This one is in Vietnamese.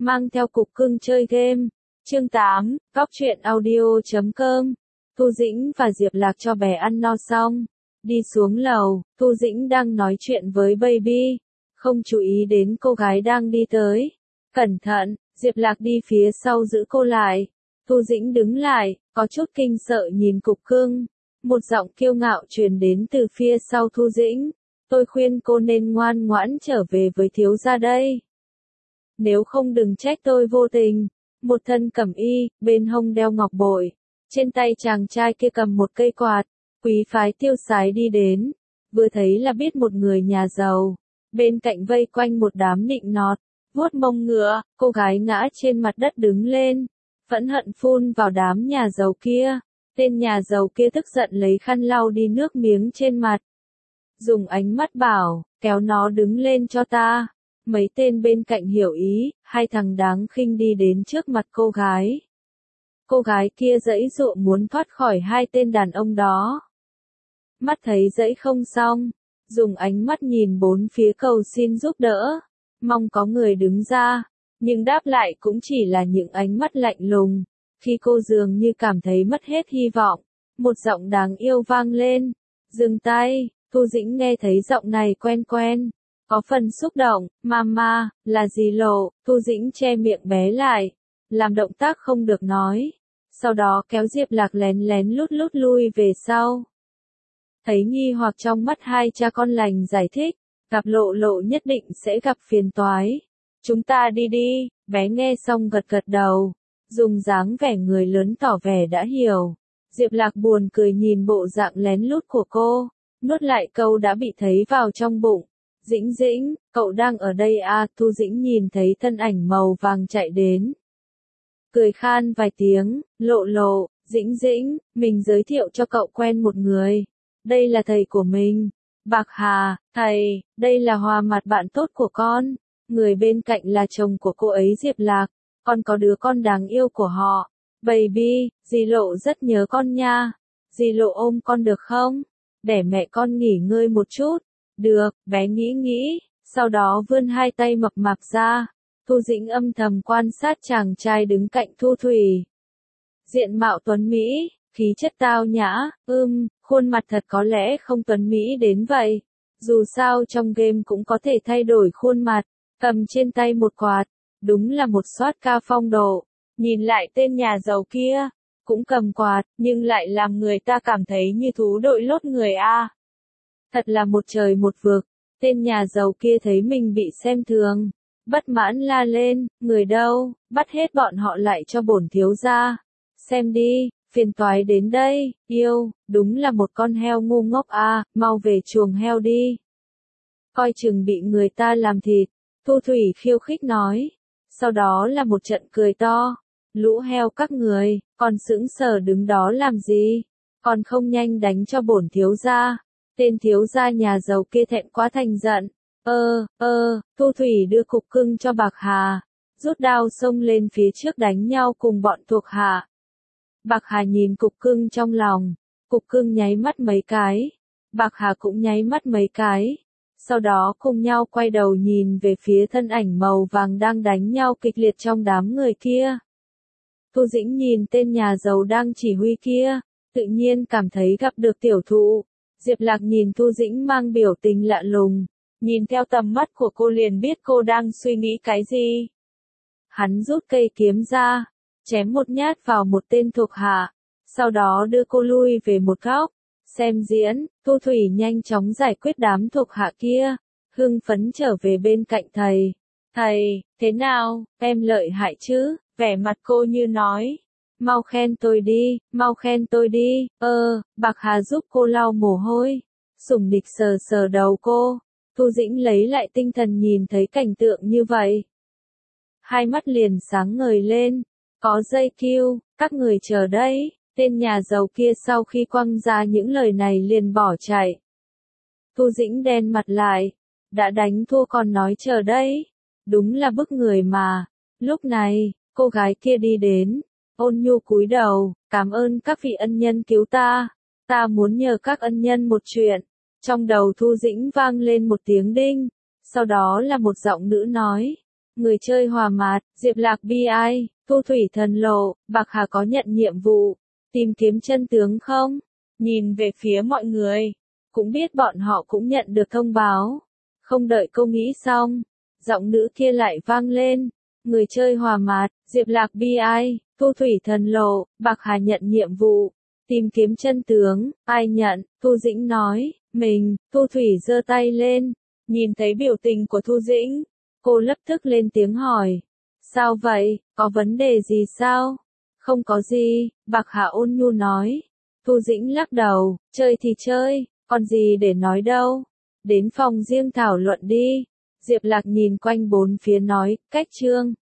mang theo cục cưng chơi game. Chương 8, Góc truyện audio.com. Thu Dĩnh và Diệp Lạc cho bé ăn no xong, đi xuống lầu, Thu Dĩnh đang nói chuyện với baby, không chú ý đến cô gái đang đi tới. Cẩn thận, Diệp Lạc đi phía sau giữ cô lại. Thu Dĩnh đứng lại, có chút kinh sợ nhìn cục cưng. Một giọng kiêu ngạo truyền đến từ phía sau Thu Dĩnh. Tôi khuyên cô nên ngoan ngoãn trở về với thiếu gia đây. Nếu không đừng trách tôi vô tình. Một thân cẩm y, bên hông đeo ngọc bội. Trên tay chàng trai kia cầm một cây quạt. Quý phái tiêu sái đi đến. Vừa thấy là biết một người nhà giàu. Bên cạnh vây quanh một đám nịnh nọt. Vuốt mông ngựa, cô gái ngã trên mặt đất đứng lên. Phẫn hận phun vào đám nhà giàu kia. Tên nhà giàu kia tức giận lấy khăn lau đi nước miếng trên mặt. Dùng ánh mắt bảo, kéo nó đứng lên cho ta. Mấy tên bên cạnh hiểu ý, hai thằng đáng khinh đi đến trước mặt cô gái. Cô gái kia giãy giụa muốn thoát khỏi hai tên đàn ông đó. Mắt thấy giãy không xong, dùng ánh mắt nhìn bốn phía cầu xin giúp đỡ, mong có người đứng ra, nhưng đáp lại cũng chỉ là những ánh mắt lạnh lùng. Khi cô dường như cảm thấy mất hết hy vọng, một giọng đáng yêu vang lên. Dừng tay. Thu Dĩnh nghe thấy giọng này quen quen, có phần xúc động. Mama, là gì Lộ? Thu Dĩnh che miệng bé lại, làm động tác không được nói. Sau đó kéo Diệp Lạc lén lén lút lút lui về sau. Thấy nghi hoặc trong mắt hai cha con lành giải thích, gặp Lộ Lộ nhất định sẽ gặp phiền toái. Chúng ta đi đi, bé nghe xong gật gật đầu, dùng dáng vẻ người lớn tỏ vẻ đã hiểu. Diệp Lạc buồn cười nhìn bộ dạng lén lút của cô, nuốt lại câu đã bị thấy vào trong bụng. Dĩnh Dĩnh, cậu đang ở đây à? Thu Dĩnh nhìn thấy thân ảnh màu vàng chạy đến. Cười khan vài tiếng, Lộ Lộ, Dĩnh Dĩnh, mình giới thiệu cho cậu quen một người. Đây là thầy của mình. Bạc Hà, thầy, đây là Hòa Mặt bạn tốt của con. Người bên cạnh là chồng của cô ấy Diệp Lạc, còn có đứa con đáng yêu của họ. Baby, dì Lộ rất nhớ con nha. Dì Lộ ôm con được không? Để mẹ con nghỉ ngơi một chút. Được, bé nghĩ, sau đó vươn hai tay mập mạp ra. Thu Dĩnh âm thầm quan sát chàng trai đứng cạnh Thu Thủy. Diện mạo tuấn Mỹ, khí chất tao nhã, khuôn mặt thật có lẽ không tuấn Mỹ đến vậy. Dù sao trong game cũng có thể thay đổi khuôn mặt, cầm trên tay một quạt, đúng là một soát ca phong độ. Nhìn lại tên nhà giàu kia, cũng cầm quạt, nhưng lại làm người ta cảm thấy như thú đội lốt người a. Thật là một trời một vực. Tên nhà giàu kia thấy mình bị xem thường, bất mãn la lên, người đâu, bắt hết bọn họ lại cho bổn thiếu gia. Xem đi, phiền toái đến đây, yêu, đúng là một con heo ngu ngốc a, mau về chuồng heo đi. Coi chừng bị người ta làm thịt, Thu Thủy khiêu khích nói. Sau đó là một trận cười to. Lũ heo các người, còn sững sờ đứng đó làm gì? Còn không nhanh đánh cho bổn thiếu gia. Tên thiếu gia nhà giàu kia thẹn quá thành giận. Thu Thủy đưa cục cưng cho Bạc Hà, rút đao xông lên phía trước đánh nhau cùng bọn thuộc hạ. Bạc Hà nhìn cục cưng trong lòng, cục cưng nháy mắt mấy cái, Bạc Hà cũng nháy mắt mấy cái. Sau đó cùng nhau quay đầu nhìn về phía thân ảnh màu vàng đang đánh nhau kịch liệt trong đám người kia. Thu Dĩnh nhìn tên nhà giàu đang chỉ huy kia, tự nhiên cảm thấy gặp được tiểu thụ. Diệp Lạc nhìn Thu Dĩnh mang biểu tình lạ lùng, nhìn theo tầm mắt của cô liền biết cô đang suy nghĩ cái gì. Hắn rút cây kiếm ra, chém một nhát vào một tên thuộc hạ, sau đó đưa cô lui về một góc. Xem diễn, Thu Thủy nhanh chóng giải quyết đám thuộc hạ kia, hưng phấn trở về bên cạnh thầy. Thầy, thế nào, em lợi hại chứ? Vẻ mặt cô như nói. Mau khen tôi đi, mau khen tôi đi. Bạc Hà giúp cô lau mồ hôi. Sủng nịch sờ sờ đầu cô. Thu Dĩnh lấy lại tinh thần nhìn thấy cảnh tượng như vậy. Hai mắt liền sáng ngời lên. Có dây cue, các người chờ đấy. Tên nhà giàu kia sau khi quăng ra những lời này liền bỏ chạy. Thu Dĩnh đen mặt lại. Đã đánh thua còn nói chờ đấy. Đúng là bức người mà. Lúc này, cô gái kia đi đến. Ôn nhu cúi đầu, cảm ơn các vị ân nhân cứu ta. Ta muốn nhờ các ân nhân một chuyện. Trong đầu Thu Dĩnh vang lên một tiếng đinh. Sau đó là một giọng nữ nói. Người chơi hòa mặt, Diệp Lạc bi ai, Thu Thủy thần lộ, Bạc Hà có nhận nhiệm vụ, tìm kiếm chân tướng không? Nhìn về phía mọi người, cũng biết bọn họ cũng nhận được thông báo. Không đợi cô nghĩ xong, giọng nữ kia lại vang lên. Người chơi hòa mặt, Diệp Lạc bi ai, Thu Thủy thần lộ, Bạc Hà nhận nhiệm vụ, tìm kiếm chân tướng, ai nhận? Thu Dĩnh nói, mình. Thu Thủy giơ tay lên, nhìn thấy biểu tình của Thu Dĩnh, cô lập tức lên tiếng hỏi. Sao vậy, có vấn đề gì sao? Không có gì, Bạc Hà ôn nhu nói. Thu Dĩnh lắc đầu, chơi thì chơi, còn gì để nói đâu. Đến phòng riêng thảo luận đi. Diệp Lạc nhìn quanh bốn phía nói, cách Trương.